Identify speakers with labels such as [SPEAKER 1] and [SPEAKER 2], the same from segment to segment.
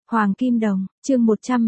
[SPEAKER 1] Hoàng Kim Đồng, chương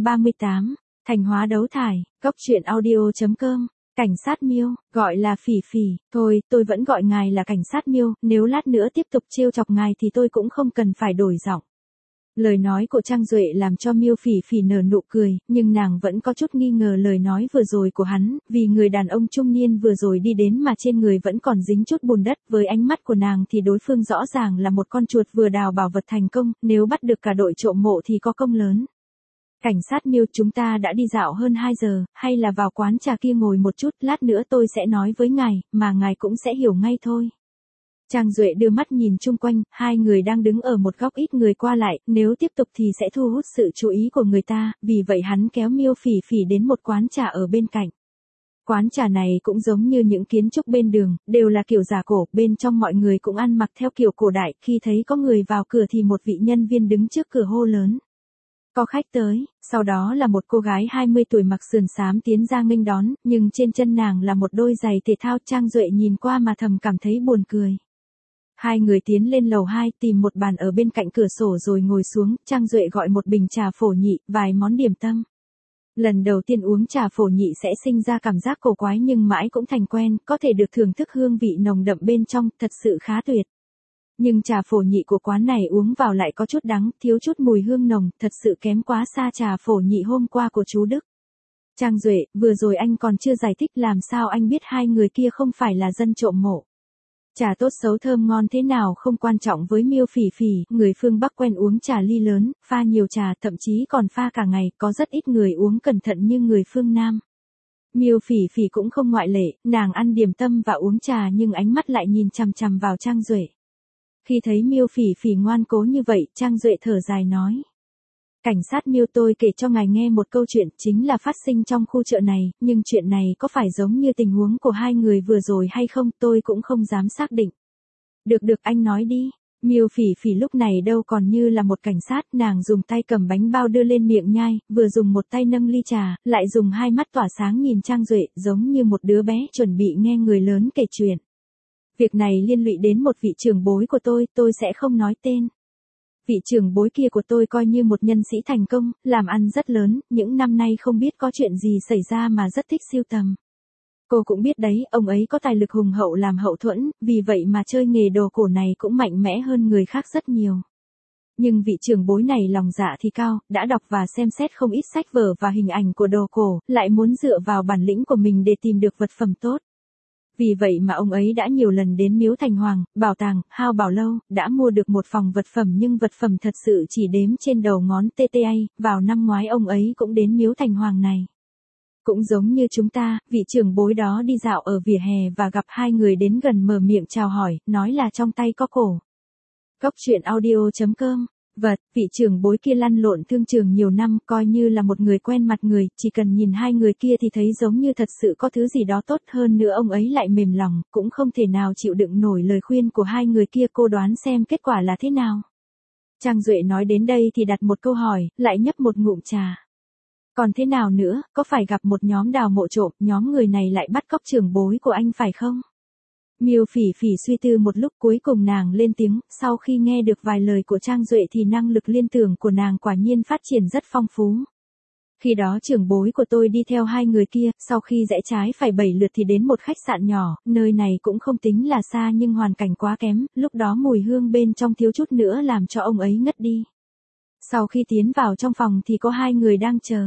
[SPEAKER 1] 138, Thành hóa đấu thải, góc truyện audio.com, cảnh sát Miêu, gọi là Phỉ Phỉ, thôi, tôi vẫn gọi ngài là cảnh sát Miêu, nếu lát nữa tiếp tục trêu chọc ngài thì tôi cũng không cần phải đổi giọng. Lời nói của Trang Duệ làm cho Miêu Phỉ Phỉ nở nụ cười, nhưng nàng vẫn có chút nghi ngờ lời nói vừa rồi của hắn, vì người đàn ông trung niên vừa rồi đi đến mà trên người vẫn còn dính chút bùn đất, với ánh mắt của nàng thì đối phương rõ ràng là một con chuột vừa đào bảo vật thành công, nếu bắt được cả đội trộm mộ thì có công lớn. Cảnh sát Miêu, chúng ta đã đi dạo hơn 2 giờ, hay là vào quán trà kia ngồi một chút, lát nữa tôi sẽ nói với ngài, mà ngài cũng sẽ hiểu ngay thôi. Trang Duệ đưa mắt nhìn chung quanh, hai người đang đứng ở một góc ít người qua lại, nếu tiếp tục thì sẽ thu hút sự chú ý của người ta, vì vậy hắn kéo Miêu Phỉ Phỉ đến một quán trà ở bên cạnh. Quán trà này cũng giống như những kiến trúc bên đường, đều là kiểu giả cổ, bên trong mọi người cũng ăn mặc theo kiểu cổ đại, khi thấy có người vào cửa thì một vị nhân viên đứng trước cửa hô lớn. Có khách tới, sau đó là một cô gái 20 tuổi mặc sườn xám tiến ra nghênh đón, nhưng trên chân nàng là một đôi giày thể thao. Trang Duệ nhìn qua mà thầm cảm thấy buồn cười. Hai người tiến lên lầu 2 tìm một bàn ở bên cạnh cửa sổ rồi ngồi xuống, Trang Duệ gọi một bình trà phổ nhị, vài món điểm tâm. Lần đầu tiên uống trà phổ nhị sẽ sinh ra cảm giác cổ quái nhưng mãi cũng thành quen, có thể được thưởng thức hương vị nồng đậm bên trong, thật sự khá tuyệt. Nhưng trà phổ nhị của quán này uống vào lại có chút đắng, thiếu chút mùi hương nồng, thật sự kém quá xa trà phổ nhị hôm qua của chú Đức. Trang Duệ, vừa rồi anh còn chưa giải thích làm sao anh biết hai người kia không phải là dân trộm mộ. Trà tốt xấu thơm ngon thế nào không quan trọng với Miêu Phỉ Phỉ, người phương Bắc quen uống trà ly lớn, pha nhiều trà, thậm chí còn pha cả ngày, có rất ít người uống cẩn thận như người phương Nam. Miêu Phỉ Phỉ cũng không ngoại lệ, nàng ăn điểm tâm và uống trà nhưng ánh mắt lại nhìn chằm chằm vào Trang Duệ. Khi thấy Miêu Phỉ Phỉ ngoan cố như vậy, Trang Duệ thở dài nói. Cảnh sát Miêu, tôi kể cho ngài nghe một câu chuyện, chính là phát sinh trong khu chợ này, nhưng chuyện này có phải giống như tình huống của hai người vừa rồi hay không, tôi cũng không dám xác định. Được anh nói đi. Miêu Phỉ Phỉ lúc này đâu còn như là một cảnh sát, nàng dùng tay cầm bánh bao đưa lên miệng nhai, vừa dùng một tay nâng ly trà, lại dùng hai mắt tỏa sáng nhìn Trang Duệ, giống như một đứa bé chuẩn bị nghe người lớn kể chuyện. Việc này liên lụy đến một vị trưởng bối của tôi sẽ không nói tên. Vị trưởng bối kia của tôi coi như một nhân sĩ thành công, làm ăn rất lớn, những năm nay không biết có chuyện gì xảy ra mà rất thích sưu tầm. Cô cũng biết đấy, ông ấy có tài lực hùng hậu làm hậu thuẫn, vì vậy mà chơi nghề đồ cổ này cũng mạnh mẽ hơn người khác rất nhiều. Nhưng vị trưởng bối này lòng dạ thì cao, đã đọc và xem xét không ít sách vở và hình ảnh của đồ cổ, lại muốn dựa vào bản lĩnh của mình để tìm được vật phẩm tốt. Vì vậy mà ông ấy đã nhiều lần đến Miếu Thành Hoàng, bảo tàng, Hao Bảo Lâu, đã mua được một phòng vật phẩm nhưng vật phẩm thật sự chỉ đếm trên đầu ngón TTA, vào năm ngoái ông ấy cũng đến Miếu Thành Hoàng này. Cũng giống như chúng ta, vị trưởng bối đó đi dạo ở vỉa hè và gặp hai người đến gần mở miệng chào hỏi, nói là trong tay có cổ. Góc truyện audio.com. Vị trưởng bối kia lăn lộn thương trường nhiều năm, coi như là một người quen mặt người, chỉ cần nhìn hai người kia thì thấy giống như thật sự có thứ gì đó tốt hơn nữa ông ấy lại mềm lòng, cũng không thể nào chịu đựng nổi lời khuyên của hai người kia, cô đoán xem kết quả là thế nào. Trang Duệ nói đến đây thì đặt một câu hỏi, lại nhấp một ngụm trà. Còn thế nào nữa, có phải gặp một nhóm đào mộ trộm, nhóm người này lại bắt cóc trưởng bối của anh phải không? Miêu Phỉ Phỉ suy tư một lúc cuối cùng nàng lên tiếng, sau khi nghe được vài lời của Trang Duệ thì năng lực liên tưởng của nàng quả nhiên phát triển rất phong phú. Khi đó trưởng bối của tôi đi theo hai người kia, sau khi rẽ trái phải 7 lượt thì đến một khách sạn nhỏ, nơi này cũng không tính là xa nhưng hoàn cảnh quá kém, lúc đó mùi hương bên trong thiếu chút nữa làm cho ông ấy ngất đi. Sau khi tiến vào trong phòng thì có hai người đang chờ.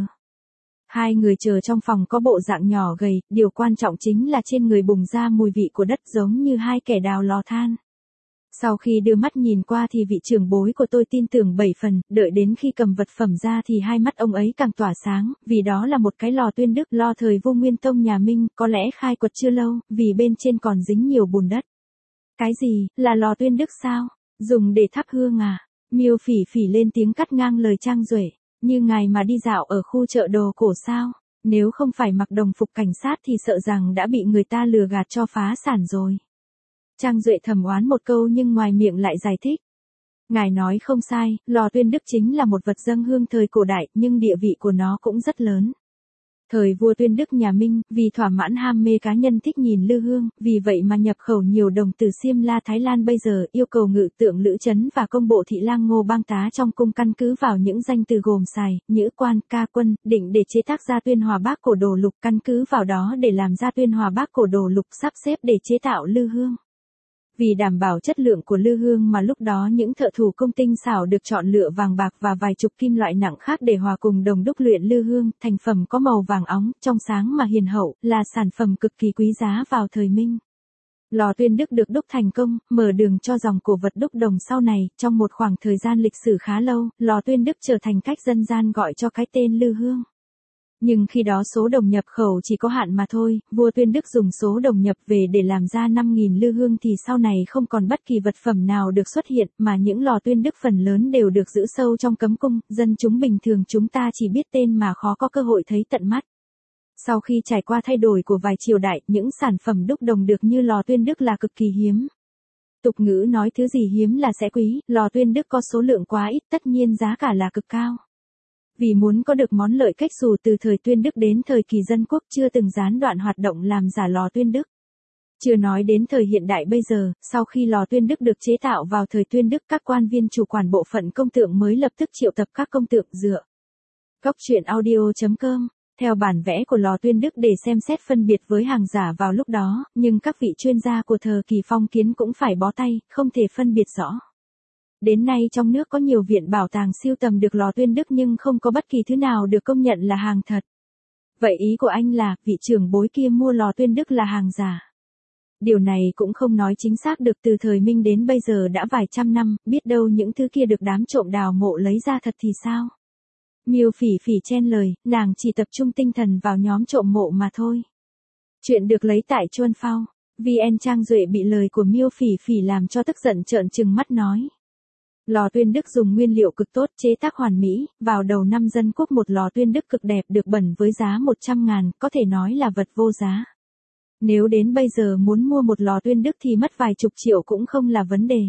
[SPEAKER 1] Hai người chờ trong phòng có bộ dạng nhỏ gầy, điều quan trọng chính là trên người bùng ra mùi vị của đất giống như hai kẻ đào lò than. Sau khi đưa mắt nhìn qua thì vị trưởng bối của tôi tin tưởng 7 phần, đợi đến khi cầm vật phẩm ra thì hai mắt ông ấy càng tỏa sáng, vì đó là một cái lò tuyên đức, lò thời Vua Nguyên Tông nhà Minh, có lẽ khai quật chưa lâu, vì bên trên còn dính nhiều bùn đất. Cái gì, là lò tuyên đức sao? Dùng để thắp hương à? Miêu Phỉ Phỉ lên tiếng cắt ngang lời Trang Duệ. Như ngài mà đi dạo ở khu chợ đồ cổ sao? Nếu không phải mặc đồng phục cảnh sát thì sợ rằng đã bị người ta lừa gạt cho phá sản rồi. Trang Duệ thầm oán một câu nhưng ngoài miệng lại giải thích. Ngài nói không sai, lò tuyên đức chính là một vật dâng hương thời cổ đại nhưng địa vị của nó cũng rất lớn. Thời vua Tuyên Đức nhà Minh, vì thỏa mãn ham mê cá nhân thích nhìn lư hương, vì vậy mà nhập khẩu nhiều đồng từ Xiêm La Thái Lan bây giờ, yêu cầu ngự tượng Lữ Chấn và công bộ thị lang Ngô Bang Tá trong cung căn cứ vào những danh từ gồm xài, nhữ quan, ca quân, định để chế tác ra Tuyên Hòa Bác cổ đồ lục, căn cứ vào đó để làm ra Tuyên Hòa Bác cổ đồ lục, sắp xếp để chế tạo lư hương. Vì đảm bảo chất lượng của lư hương mà lúc đó những thợ thủ công tinh xảo được chọn lựa vàng bạc và vài chục kim loại nặng khác để hòa cùng đồng đúc luyện lư hương, thành phẩm có màu vàng óng, trong sáng mà hiền hậu, là sản phẩm cực kỳ quý giá vào thời Minh. Lò Tuyên Đức được đúc thành công, mở đường cho dòng cổ vật đúc đồng sau này, trong một khoảng thời gian lịch sử khá lâu, lò Tuyên Đức trở thành cách dân gian gọi cho cái tên lư hương. Nhưng khi đó số đồng nhập khẩu chỉ có hạn mà thôi, vua Tuyên Đức dùng số đồng nhập về để làm ra 5.000 lư hương thì sau này không còn bất kỳ vật phẩm nào được xuất hiện, mà những lò Tuyên Đức phần lớn đều được giữ sâu trong cấm cung, dân chúng bình thường chúng ta chỉ biết tên mà khó có cơ hội thấy tận mắt. Sau khi trải qua thay đổi của vài triều đại, những sản phẩm đúc đồng được như lò Tuyên Đức là cực kỳ hiếm. Tục ngữ nói thứ gì hiếm là sẽ quý, lò Tuyên Đức có số lượng quá ít tất nhiên giá cả là cực cao. Vì muốn có được món lợi cách dù từ thời Tuyên Đức đến thời kỳ dân quốc chưa từng gián đoạn hoạt động làm giả lò Tuyên Đức. Chưa nói đến thời hiện đại bây giờ, sau khi lò Tuyên Đức được chế tạo vào thời Tuyên Đức, các quan viên chủ quản bộ phận công tượng mới lập tức triệu tập các công tượng dựa. Góc truyện audio.com theo bản vẽ của lò Tuyên Đức để xem xét phân biệt với hàng giả vào lúc đó, nhưng các vị chuyên gia của thời kỳ phong kiến cũng phải bó tay, không thể phân biệt rõ. Đến nay trong nước có nhiều viện bảo tàng sưu tầm được lò Tuyên Đức nhưng không có bất kỳ thứ nào được công nhận là hàng thật. Vậy ý của anh là, vị trưởng bối kia mua lò Tuyên Đức là hàng giả. Điều này cũng không nói chính xác được, từ thời Minh đến bây giờ đã vài trăm năm, biết đâu những thứ kia được đám trộm đào mộ lấy ra thật thì sao? Miêu Phỉ Phỉ chen lời, nàng chỉ tập trung tinh thần vào nhóm trộm mộ mà thôi. Chuyện được lấy tại Chuân Phao. VN Trang Duệ bị lời của Miêu Phỉ Phỉ làm cho tức giận trợn trừng mắt nói. Lò Tuyên Đức dùng nguyên liệu cực tốt, chế tác hoàn mỹ, vào đầu năm Dân Quốc một lò Tuyên Đức cực đẹp được bẩn với giá 100.000, có thể nói là vật vô giá. Nếu đến bây giờ muốn mua một lò Tuyên Đức thì mất vài chục triệu cũng không là vấn đề.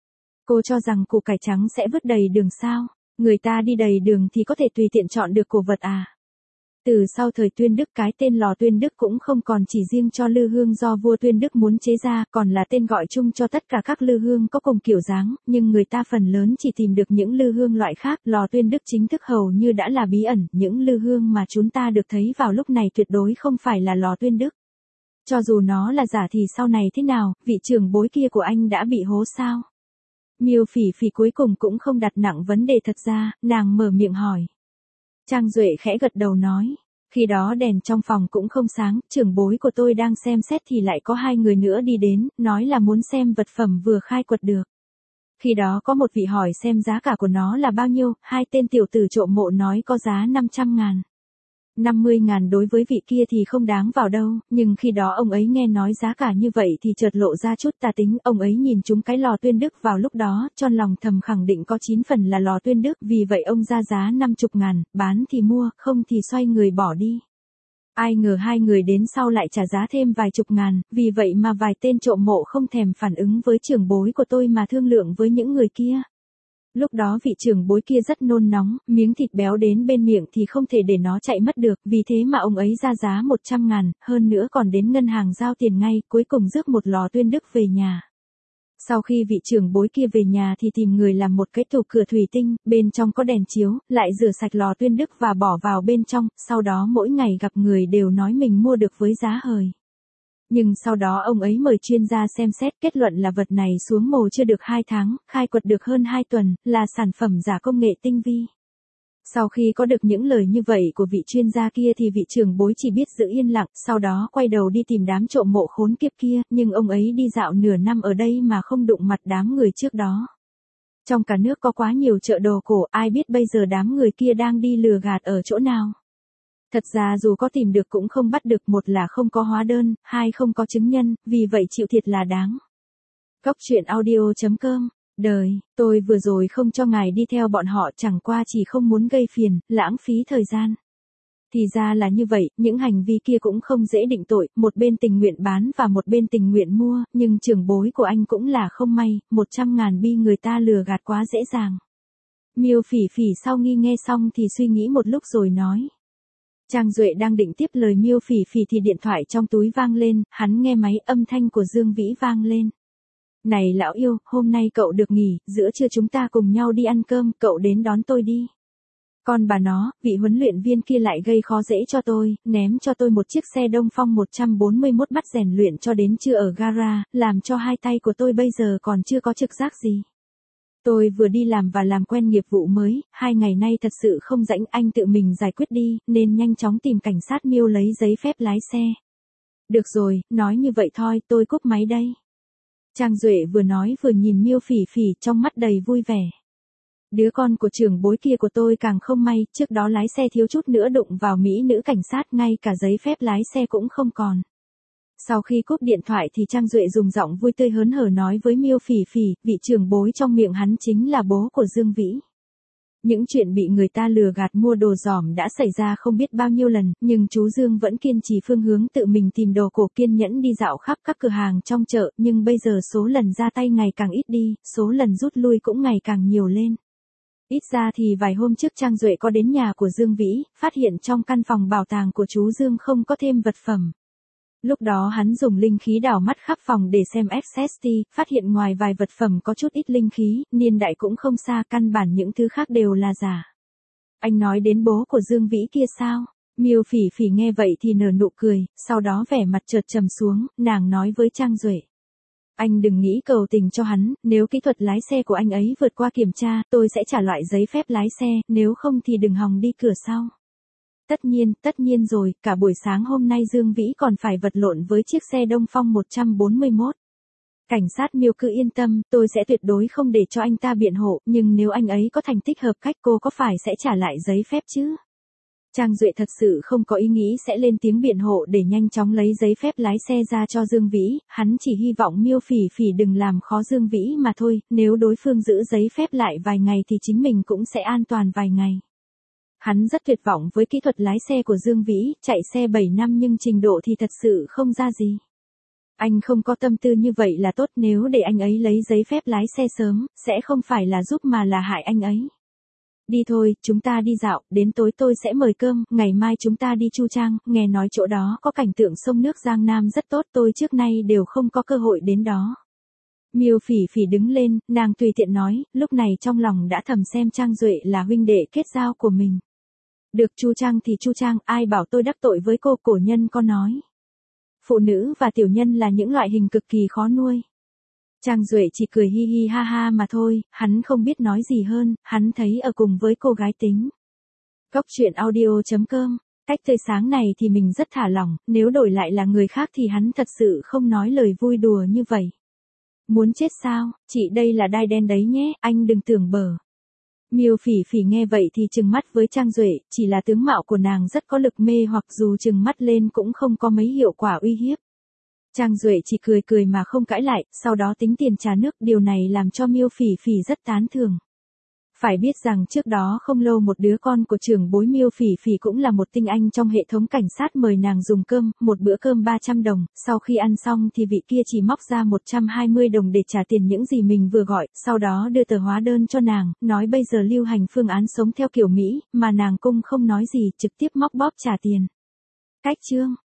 [SPEAKER 1] Cô cho rằng củ cải trắng sẽ vứt đầy đường sao? Người ta đi đầy đường thì có thể tùy tiện chọn được cổ vật à? Từ sau thời Tuyên Đức, cái tên lò Tuyên Đức cũng không còn chỉ riêng cho lư hương do vua Tuyên Đức muốn chế ra, còn là tên gọi chung cho tất cả các lư hương có cùng kiểu dáng, nhưng người ta phần lớn chỉ tìm được những lư hương loại khác. Lò Tuyên Đức chính thức hầu như đã là bí ẩn, những lư hương mà chúng ta được thấy vào lúc này tuyệt đối không phải là lò Tuyên Đức. Cho dù nó là giả thì sau này thế nào, vị trưởng bối kia của anh đã bị hố sao? Miêu Phỉ Phỉ cuối cùng cũng không đặt nặng vấn đề thật ra, nàng mở miệng hỏi. Trang Duệ khẽ gật đầu nói, khi đó đèn trong phòng cũng không sáng, trưởng bối của tôi đang xem xét thì lại có hai người nữa đi đến, nói là muốn xem vật phẩm vừa khai quật được. Khi đó có một vị hỏi xem giá cả của nó là bao nhiêu, hai tên tiểu tử trộm mộ nói có giá 500.000. 50.000 đối với vị kia thì không đáng vào đâu, nhưng khi đó ông ấy nghe nói giá cả như vậy thì chợt lộ ra chút tà tính, ông ấy nhìn chúng cái lò Tuyên Đức vào lúc đó, trong lòng thầm khẳng định có 9 phần là lò Tuyên Đức, vì vậy ông ra giá 50.000, bán thì mua, không thì xoay người bỏ đi. Ai ngờ hai người đến sau lại trả giá thêm vài chục ngàn, vì vậy mà vài tên trộm mộ không thèm phản ứng với trưởng bối của tôi mà thương lượng với những người kia. Lúc đó vị trưởng bối kia rất nôn nóng, miếng thịt béo đến bên miệng thì không thể để nó chạy mất được, vì thế mà ông ấy ra giá 100.000, hơn nữa còn đến ngân hàng giao tiền ngay, cuối cùng rước một lò Tuyên Đức về nhà. Sau khi vị trưởng bối kia về nhà thì tìm người làm một cái tủ cửa thủy tinh, bên trong có đèn chiếu, lại rửa sạch lò Tuyên Đức và bỏ vào bên trong, sau đó mỗi ngày gặp người đều nói mình mua được với giá hời. Nhưng sau đó ông ấy mời chuyên gia xem xét, kết luận là vật này xuống mồ chưa được 2 tháng, khai quật được hơn 2 tuần, là sản phẩm giả công nghệ tinh vi. Sau khi có được những lời như vậy của vị chuyên gia kia thì vị trưởng bối chỉ biết giữ yên lặng, sau đó quay đầu đi tìm đám trộm mộ khốn kiếp kia, nhưng ông ấy đi dạo nửa năm ở đây mà không đụng mặt đám người trước đó. Trong cả nước có quá nhiều chợ đồ cổ, ai biết bây giờ đám người kia đang đi lừa gạt ở chỗ nào. Thật ra dù có tìm được cũng không bắt được, một là không có hóa đơn, hai không có chứng nhân, vì vậy chịu thiệt là đáng. Góc truyện audio.com Đời, tôi vừa rồi không cho ngài đi theo bọn họ chẳng qua chỉ không muốn gây phiền, lãng phí thời gian. Thì ra là như vậy, những hành vi kia cũng không dễ định tội, một bên tình nguyện bán và một bên tình nguyện mua, nhưng trưởng bối của anh cũng là không may, 100.000 bi người ta lừa gạt quá dễ dàng. Miêu Phỉ Phỉ sau khi nghe xong thì suy nghĩ một lúc rồi nói. Trang Duệ đang định tiếp lời Miêu Phỉ Phỉ thì điện thoại trong túi vang lên, hắn nghe máy âm thanh của Dương Vĩ vang lên. Này lão yêu, hôm nay cậu được nghỉ, giữa trưa chúng ta cùng nhau đi ăn cơm, cậu đến đón tôi đi. Còn bà nó, vị huấn luyện viên kia lại gây khó dễ cho tôi, ném cho tôi một chiếc xe Đông Phong 141 bắt rèn luyện cho đến trưa ở gara, làm cho hai tay của tôi bây giờ còn chưa có trực giác gì. Tôi vừa đi làm và làm quen nghiệp vụ mới, 2 ngày nay thật sự không rảnh, anh tự mình giải quyết đi, nên nhanh chóng tìm cảnh sát Miêu lấy giấy phép lái xe. Được rồi, nói như vậy thôi, tôi cúp máy đây. Trang Duệ vừa nói vừa nhìn Miêu Phỉ Phỉ trong mắt đầy vui vẻ. Đứa con của trưởng bối kia của tôi càng không may, trước đó lái xe thiếu chút nữa đụng vào mỹ nữ cảnh sát, ngay cả giấy phép lái xe cũng không còn. Sau khi cúp điện thoại thì Trang Duệ dùng giọng vui tươi hớn hở nói với Miêu Phỉ Phỉ, vị trưởng bối trong miệng hắn chính là bố của Dương Vĩ. Những chuyện bị người ta lừa gạt mua đồ giỏm đã xảy ra không biết bao nhiêu lần, nhưng chú Dương vẫn kiên trì phương hướng tự mình tìm đồ cổ, kiên nhẫn đi dạo khắp các cửa hàng trong chợ, nhưng bây giờ số lần ra tay ngày càng ít đi, số lần rút lui cũng ngày càng nhiều lên. Ít ra thì vài hôm trước Trang Duệ có đến nhà của Dương Vĩ, phát hiện trong căn phòng bảo tàng của chú Dương không có thêm vật phẩm. Lúc đó hắn dùng linh khí đảo mắt khắp phòng để xem SST, phát hiện ngoài vài vật phẩm có chút ít linh khí, niên đại cũng không xa, căn bản những thứ khác đều là giả. Anh nói đến bố của Dương Vĩ kia sao? Miêu Phỉ Phỉ nghe vậy thì nở nụ cười, sau đó vẻ mặt chợt trầm xuống, nàng nói với Trang Duệ. Anh đừng nghĩ cầu tình cho hắn, nếu kỹ thuật lái xe của anh ấy vượt qua kiểm tra, tôi sẽ trả lại giấy phép lái xe, nếu không thì đừng hòng đi cửa sau. Tất nhiên rồi, cả buổi sáng hôm nay Dương Vĩ còn phải vật lộn với chiếc xe Đông Phong 141. Cảnh sát Miêu cứ yên tâm, tôi sẽ tuyệt đối không để cho anh ta biện hộ, nhưng nếu anh ấy có thành tích hợp cách cô có phải sẽ trả lại giấy phép chứ? Trang Duệ thật sự không có ý nghĩ sẽ lên tiếng biện hộ để nhanh chóng lấy giấy phép lái xe ra cho Dương Vĩ, hắn chỉ hy vọng Miêu Phỉ Phỉ đừng làm khó Dương Vĩ mà thôi, nếu đối phương giữ giấy phép lại vài ngày thì chính mình cũng sẽ an toàn vài ngày. Hắn rất tuyệt vọng với kỹ thuật lái xe của Dương Vĩ, chạy xe 7 năm nhưng trình độ thì thật sự không ra gì. Anh không có tâm tư như vậy là tốt, nếu để anh ấy lấy giấy phép lái xe sớm, sẽ không phải là giúp mà là hại anh ấy. Đi thôi, chúng ta đi dạo, đến tối tôi sẽ mời cơm, ngày mai chúng ta đi Chu Trang, nghe nói chỗ đó có cảnh tượng sông nước Giang Nam rất tốt, tôi trước nay đều không có cơ hội đến đó. Miêu Phỉ Phỉ đứng lên, nàng tùy tiện nói, lúc này trong lòng đã thầm xem Trang Duệ là huynh đệ kết giao của mình. Được, Chu Trang thì Chu Trang, ai bảo tôi đắc tội với cô, cổ nhân có nói. Phụ nữ và tiểu nhân là những loại hình cực kỳ khó nuôi. Trang Duệ chỉ cười hi hi ha ha mà thôi, hắn không biết nói gì hơn, hắn thấy ở cùng với cô gái tính. Góc truyện audio.com, cách tươi sáng này thì mình rất thả lỏng, nếu đổi lại là người khác thì hắn thật sự không nói lời vui đùa như vậy. Muốn chết sao, chị đây là đai đen đấy nhé, anh đừng tưởng bở. Miêu Phỉ Phỉ nghe vậy thì trừng mắt với Trang Duệ, chỉ là tướng mạo của nàng rất có lực mê hoặc dù trừng mắt lên cũng không có mấy hiệu quả uy hiếp. Trang Duệ chỉ cười cười mà không cãi lại, sau đó tính tiền trà nước, điều này làm cho Miêu Phỉ Phỉ rất tán thưởng. Phải biết rằng trước đó không lâu một đứa con của trưởng bối Miêu Phỉ Phỉ cũng là một tinh anh trong hệ thống cảnh sát mời nàng dùng cơm, một bữa cơm 300 đồng, sau khi ăn xong thì vị kia chỉ móc ra 120 đồng để trả tiền những gì mình vừa gọi, sau đó đưa tờ hóa đơn cho nàng, nói bây giờ lưu hành phương án sống theo kiểu Mỹ, mà nàng cũng không nói gì, trực tiếp móc bóp trả tiền. Cách chương